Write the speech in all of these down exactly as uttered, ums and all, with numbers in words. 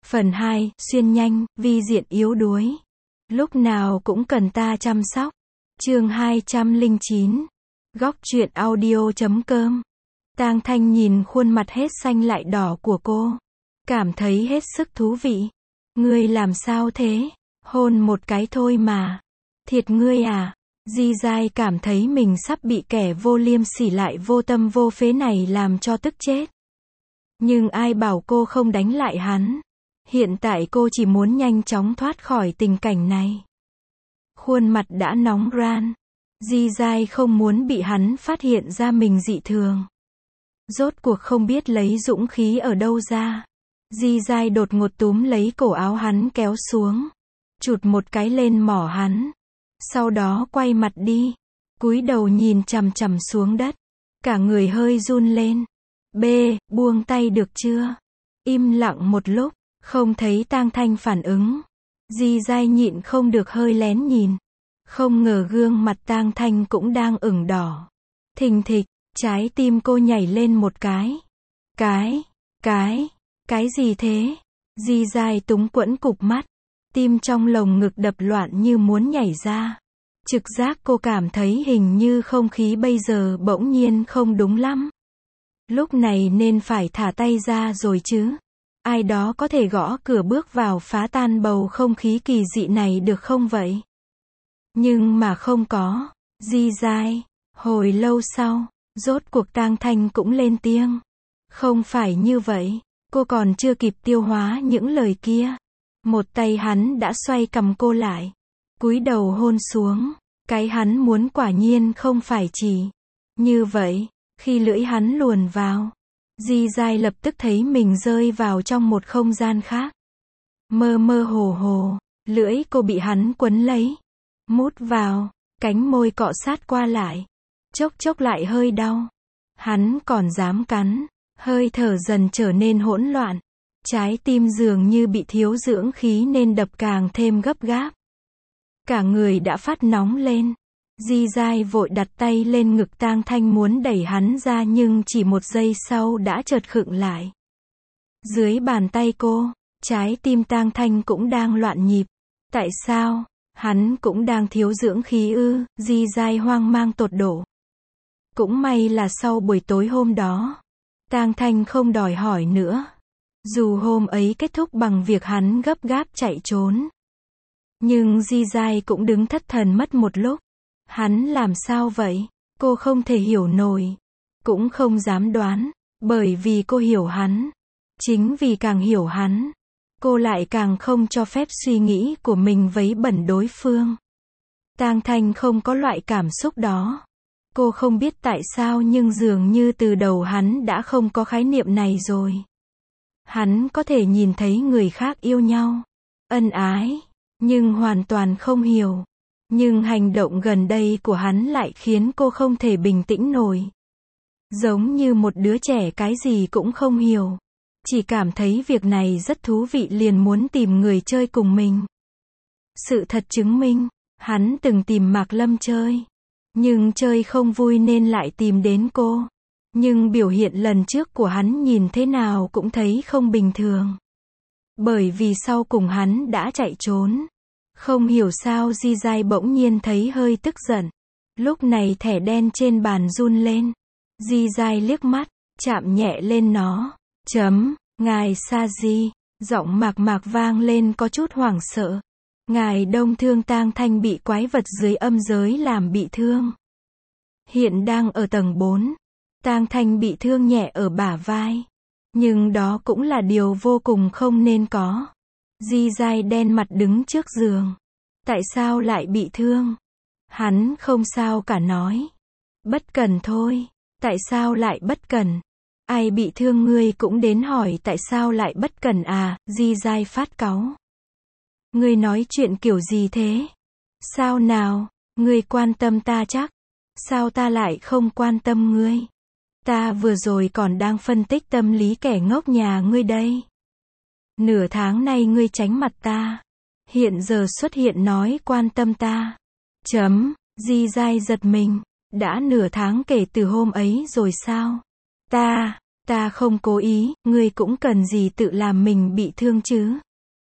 Phần hai, xuyên nhanh, vi diện yếu đuối. Lúc nào cũng cần ta chăm sóc. Chương hai trăm lẻ chín. Góc truyện audio chấm com. Tang Thanh nhìn khuôn mặt hết xanh lại đỏ của cô, cảm thấy hết sức thú vị. Ngươi làm sao thế? Hôn một cái thôi mà. Thiệt ngươi à? Di Giai cảm thấy mình sắp bị kẻ vô liêm sỉ lại vô tâm vô phế này làm cho tức chết. Nhưng ai bảo cô không đánh lại hắn? Hiện tại cô chỉ muốn nhanh chóng thoát khỏi tình cảnh này. Khuôn mặt đã nóng ran. Di Giai không muốn bị hắn phát hiện ra mình dị thường. Rốt cuộc không biết lấy dũng khí ở đâu ra. Di Giai đột ngột túm lấy cổ áo hắn kéo xuống, chụt một cái lên mỏ hắn. Sau đó quay mặt đi, cúi đầu nhìn chằm chằm xuống đất. Cả người hơi run lên. B, buông tay được chưa? Im lặng một lúc, không thấy Tang Thanh phản ứng. Di Giai nhịn không được hơi lén nhìn. Không ngờ gương mặt Tang Thanh cũng đang ửng đỏ. Thình thịch, trái tim cô nhảy lên một cái. Cái, cái, cái gì thế? Di Giai túng quẫn cụp mắt. Tim trong lồng ngực đập loạn như muốn nhảy ra. Trực giác cô cảm thấy hình như không khí bây giờ bỗng nhiên không đúng lắm. Lúc này nên phải thả tay ra rồi chứ. Ai đó có thể gõ cửa bước vào phá tan bầu không khí kỳ dị này được không vậy? Nhưng mà không có. Di Giai. Hồi lâu sau, rốt cuộc Tang Thanh cũng lên tiếng. Không phải như vậy. Cô còn chưa kịp tiêu hóa những lời kia. Một tay hắn đã xoay cầm cô lại. Cúi đầu hôn xuống. Cái hắn muốn quả nhiên không phải chỉ như vậy. Khi lưỡi hắn luồn vào, Di Giai lập tức thấy mình rơi vào trong một không gian khác. Mơ mơ hồ hồ, lưỡi cô bị hắn quấn lấy. Mút vào, cánh môi cọ sát qua lại. Chốc chốc lại hơi đau. Hắn còn dám cắn. Hơi thở dần trở nên hỗn loạn. Trái tim dường như bị thiếu dưỡng khí nên đập càng thêm gấp gáp. Cả người đã phát nóng lên. Di Giai vội đặt tay lên ngực Tang Thanh muốn đẩy hắn ra nhưng chỉ một giây sau đã chợt khựng lại. Dưới bàn tay cô, trái tim Tang Thanh cũng đang loạn nhịp. Tại sao? Hắn cũng đang thiếu dưỡng khí ư? Di Giai hoang mang tột độ. Cũng may là sau buổi tối hôm đó, Tang Thanh không đòi hỏi nữa. Dù hôm ấy kết thúc bằng việc hắn gấp gáp chạy trốn. Nhưng Di Giai cũng đứng thất thần mất một lúc. Hắn làm sao vậy? Cô không thể hiểu nổi. Cũng không dám đoán. Bởi vì cô hiểu hắn. Chính vì càng hiểu hắn, cô lại càng không cho phép suy nghĩ của mình vấy bẩn đối phương. Tang Thanh không có loại cảm xúc đó. Cô không biết tại sao nhưng dường như từ đầu hắn đã không có khái niệm này rồi. Hắn có thể nhìn thấy người khác yêu nhau, ân ái, nhưng hoàn toàn không hiểu. Nhưng hành động gần đây của hắn lại khiến cô không thể bình tĩnh nổi. Giống như một đứa trẻ cái gì cũng không hiểu. Chỉ cảm thấy việc này rất thú vị liền muốn tìm người chơi cùng mình. Sự thật chứng minh, hắn từng tìm Mạc Lâm chơi. Nhưng chơi không vui nên lại tìm đến cô. Nhưng biểu hiện lần trước của hắn nhìn thế nào cũng thấy không bình thường. Bởi vì sau cùng hắn đã chạy trốn. Không hiểu sao Di Giai bỗng nhiên thấy hơi tức giận. Lúc này thẻ đen trên bàn run lên. Di Giai liếc mắt, chạm nhẹ lên nó. Chấm, ngài Sa Di. Giọng mạc mạc vang lên có chút hoảng sợ. Ngài Đông Thương Tang Thanh bị quái vật dưới âm giới làm bị thương. Hiện đang ở tầng bốn. Tang Thanh bị thương nhẹ ở bả vai. Nhưng đó cũng là điều vô cùng không nên có. Di Giai đen mặt đứng trước giường. Tại sao lại bị thương? Hắn không sao cả nói. Bất cần thôi. Tại sao lại bất cần? Ai bị thương ngươi cũng đến hỏi tại sao lại bất cần à? Di Giai phát cáu. Ngươi nói chuyện kiểu gì thế? Sao nào? Ngươi quan tâm ta chắc. Sao ta lại không quan tâm ngươi? Ta vừa rồi còn đang phân tích tâm lý kẻ ngốc nhà ngươi đây. Nửa tháng nay ngươi tránh mặt ta. Hiện giờ xuất hiện nói quan tâm ta. Chấm, Di Giai giật mình. Đã nửa tháng kể từ hôm ấy rồi sao? Ta, Ta không cố ý, ngươi cũng cần gì tự làm mình bị thương chứ.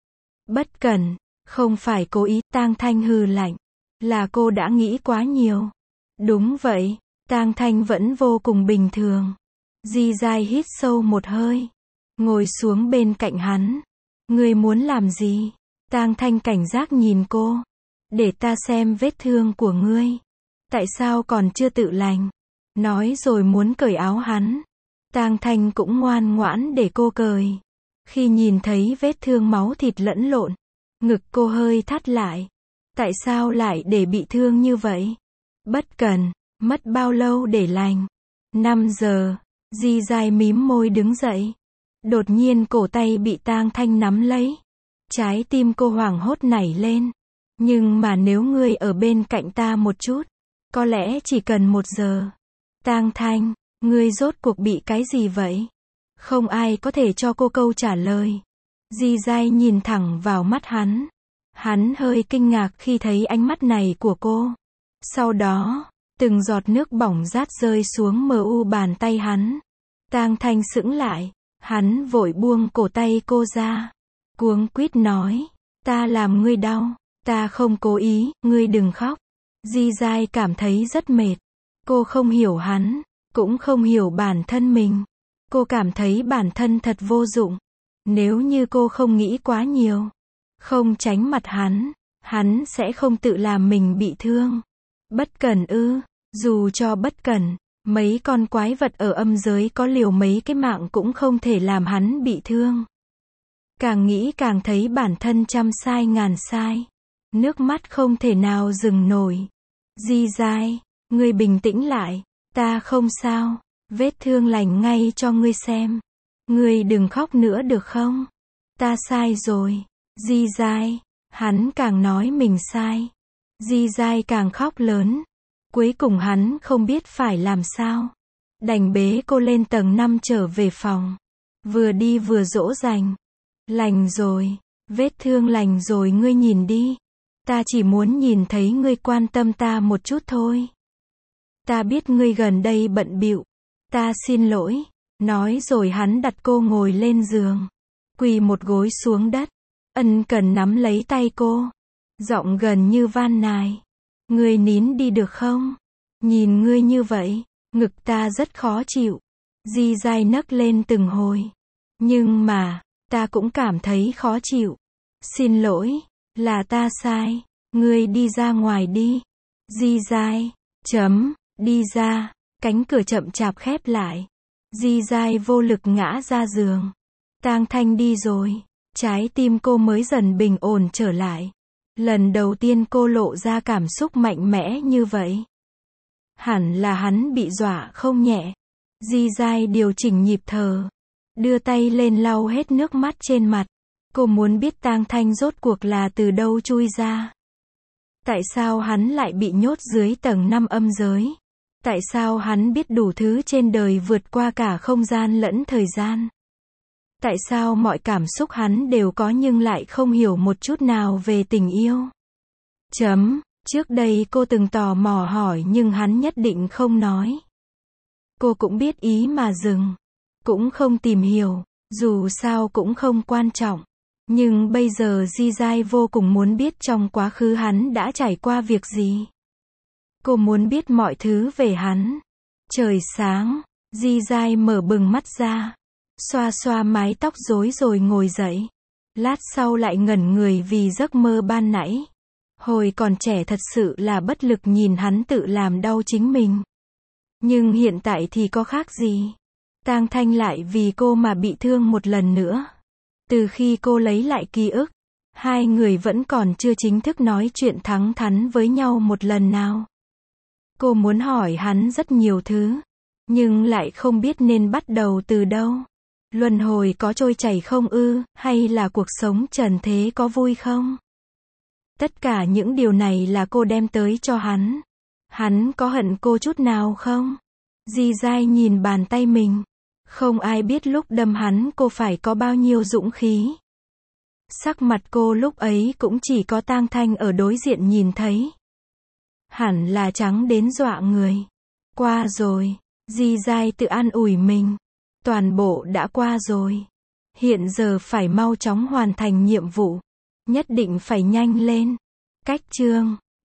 Bất cẩn, không phải cố ý, Tang Thanh hừ lạnh. Là cô đã nghĩ quá nhiều. Đúng vậy, Tang Thanh vẫn vô cùng bình thường. Di Giai hít sâu một hơi, ngồi xuống bên cạnh hắn. Ngươi muốn làm gì? Tang Thanh cảnh giác nhìn cô. Để ta xem vết thương của ngươi. Tại sao còn chưa tự lành? Nói rồi muốn cởi áo hắn. Tang Thanh cũng ngoan ngoãn để cô cởi. Khi nhìn thấy vết thương máu thịt lẫn lộn, ngực cô hơi thắt lại. Tại sao lại để bị thương như vậy? Bất cần, mất bao lâu để lành? năm giờ, Di Giai mím môi đứng dậy. Đột nhiên cổ tay bị Tang Thanh nắm lấy. Trái tim cô hoảng hốt nảy lên. Nhưng mà nếu ngươi ở bên cạnh ta một chút, có lẽ chỉ cần một giờ. Tang Thanh, ngươi rốt cuộc bị cái gì vậy? Không ai có thể cho cô câu trả lời. Di Giai nhìn thẳng vào mắt hắn. Hắn hơi kinh ngạc khi thấy ánh mắt này của cô. Sau đó, từng giọt nước bỏng rát rơi xuống mờ u bàn tay hắn. Tang Thanh sững lại. Hắn vội buông cổ tay cô ra. Cuống quýt nói. Ta làm ngươi đau. Ta không cố ý, ngươi đừng khóc. Di Giai cảm thấy rất mệt. Cô không hiểu hắn, cũng không hiểu bản thân mình. Cô cảm thấy bản thân thật vô dụng. Nếu như cô không nghĩ quá nhiều, không tránh mặt hắn, hắn sẽ không tự làm mình bị thương. Bất cẩn ư? Dù cho bất cẩn, mấy con quái vật ở âm giới có liều mấy cái mạng cũng không thể làm hắn bị thương. Càng nghĩ càng thấy bản thân trăm sai ngàn sai. Nước mắt không thể nào dừng nổi. Di Giai, ngươi bình tĩnh lại. Ta không sao. Vết thương lành ngay cho ngươi xem. Ngươi đừng khóc nữa được không? Ta sai rồi. Di Giai, hắn càng nói mình sai. Di Giai càng khóc lớn. Cuối cùng hắn không biết phải làm sao. Đành bế cô lên tầng năm trở về phòng. Vừa đi vừa dỗ dành. Lành rồi. Vết thương lành rồi ngươi nhìn đi. Ta chỉ muốn nhìn thấy ngươi quan tâm ta một chút thôi. Ta biết ngươi gần đây bận bịu. Ta xin lỗi. Nói rồi hắn đặt cô ngồi lên giường. Quỳ một gối xuống đất. Ân cần nắm lấy tay cô. Giọng gần như van nài. Ngươi nín đi được không? Nhìn ngươi như vậy, ngực ta rất khó chịu. Di Giai nấc lên từng hồi. Nhưng mà, ta cũng cảm thấy khó chịu. Xin lỗi, là ta sai. Ngươi đi ra ngoài đi. Di Giai, chấm, đi ra. Cánh cửa chậm chạp khép lại. Di Giai vô lực ngã ra giường. Tang Thanh đi rồi. Trái tim cô mới dần bình ổn trở lại. Lần đầu tiên cô lộ ra cảm xúc mạnh mẽ như vậy. Hẳn là hắn bị dọa không nhẹ. Di Giai điều chỉnh nhịp thở. Đưa tay lên lau hết nước mắt trên mặt. Cô muốn biết Tang Thanh rốt cuộc là từ đâu chui ra. Tại sao hắn lại bị nhốt dưới tầng năm âm giới? Tại sao hắn biết đủ thứ trên đời vượt qua cả không gian lẫn thời gian? Tại sao mọi cảm xúc hắn đều có nhưng lại không hiểu một chút nào về tình yêu? Chấm, trước đây cô từng tò mò hỏi nhưng hắn nhất định không nói. Cô cũng biết ý mà dừng. Cũng không tìm hiểu, dù sao cũng không quan trọng. Nhưng bây giờ Di Giai vô cùng muốn biết trong quá khứ hắn đã trải qua việc gì. Cô muốn biết mọi thứ về hắn. Trời sáng, Di Giai mở bừng mắt ra. Xoa xoa mái tóc rối rồi ngồi dậy. Lát sau lại ngẩn người vì giấc mơ ban nãy. Hồi còn trẻ thật sự là bất lực nhìn hắn tự làm đau chính mình. Nhưng hiện tại thì có khác gì. Tang Thanh lại vì cô mà bị thương một lần nữa. Từ khi cô lấy lại ký ức, hai người vẫn còn chưa chính thức nói chuyện thẳng thắn với nhau một lần nào. Cô muốn hỏi hắn rất nhiều thứ, nhưng lại không biết nên bắt đầu từ đâu. Luân hồi có trôi chảy không ư, hay là cuộc sống trần thế có vui không? Tất cả những điều này là cô đem tới cho hắn. Hắn có hận cô chút nào không? Di Giai nhìn bàn tay mình. Không ai biết lúc đâm hắn cô phải có bao nhiêu dũng khí. Sắc mặt cô lúc ấy cũng chỉ có Tang Thanh ở đối diện nhìn thấy. Hẳn là trắng đến dọa người. Qua rồi, Di Giai tự an ủi mình. Toàn bộ đã qua rồi. Hiện giờ phải mau chóng hoàn thành nhiệm vụ. Nhất định phải nhanh lên. Cách chương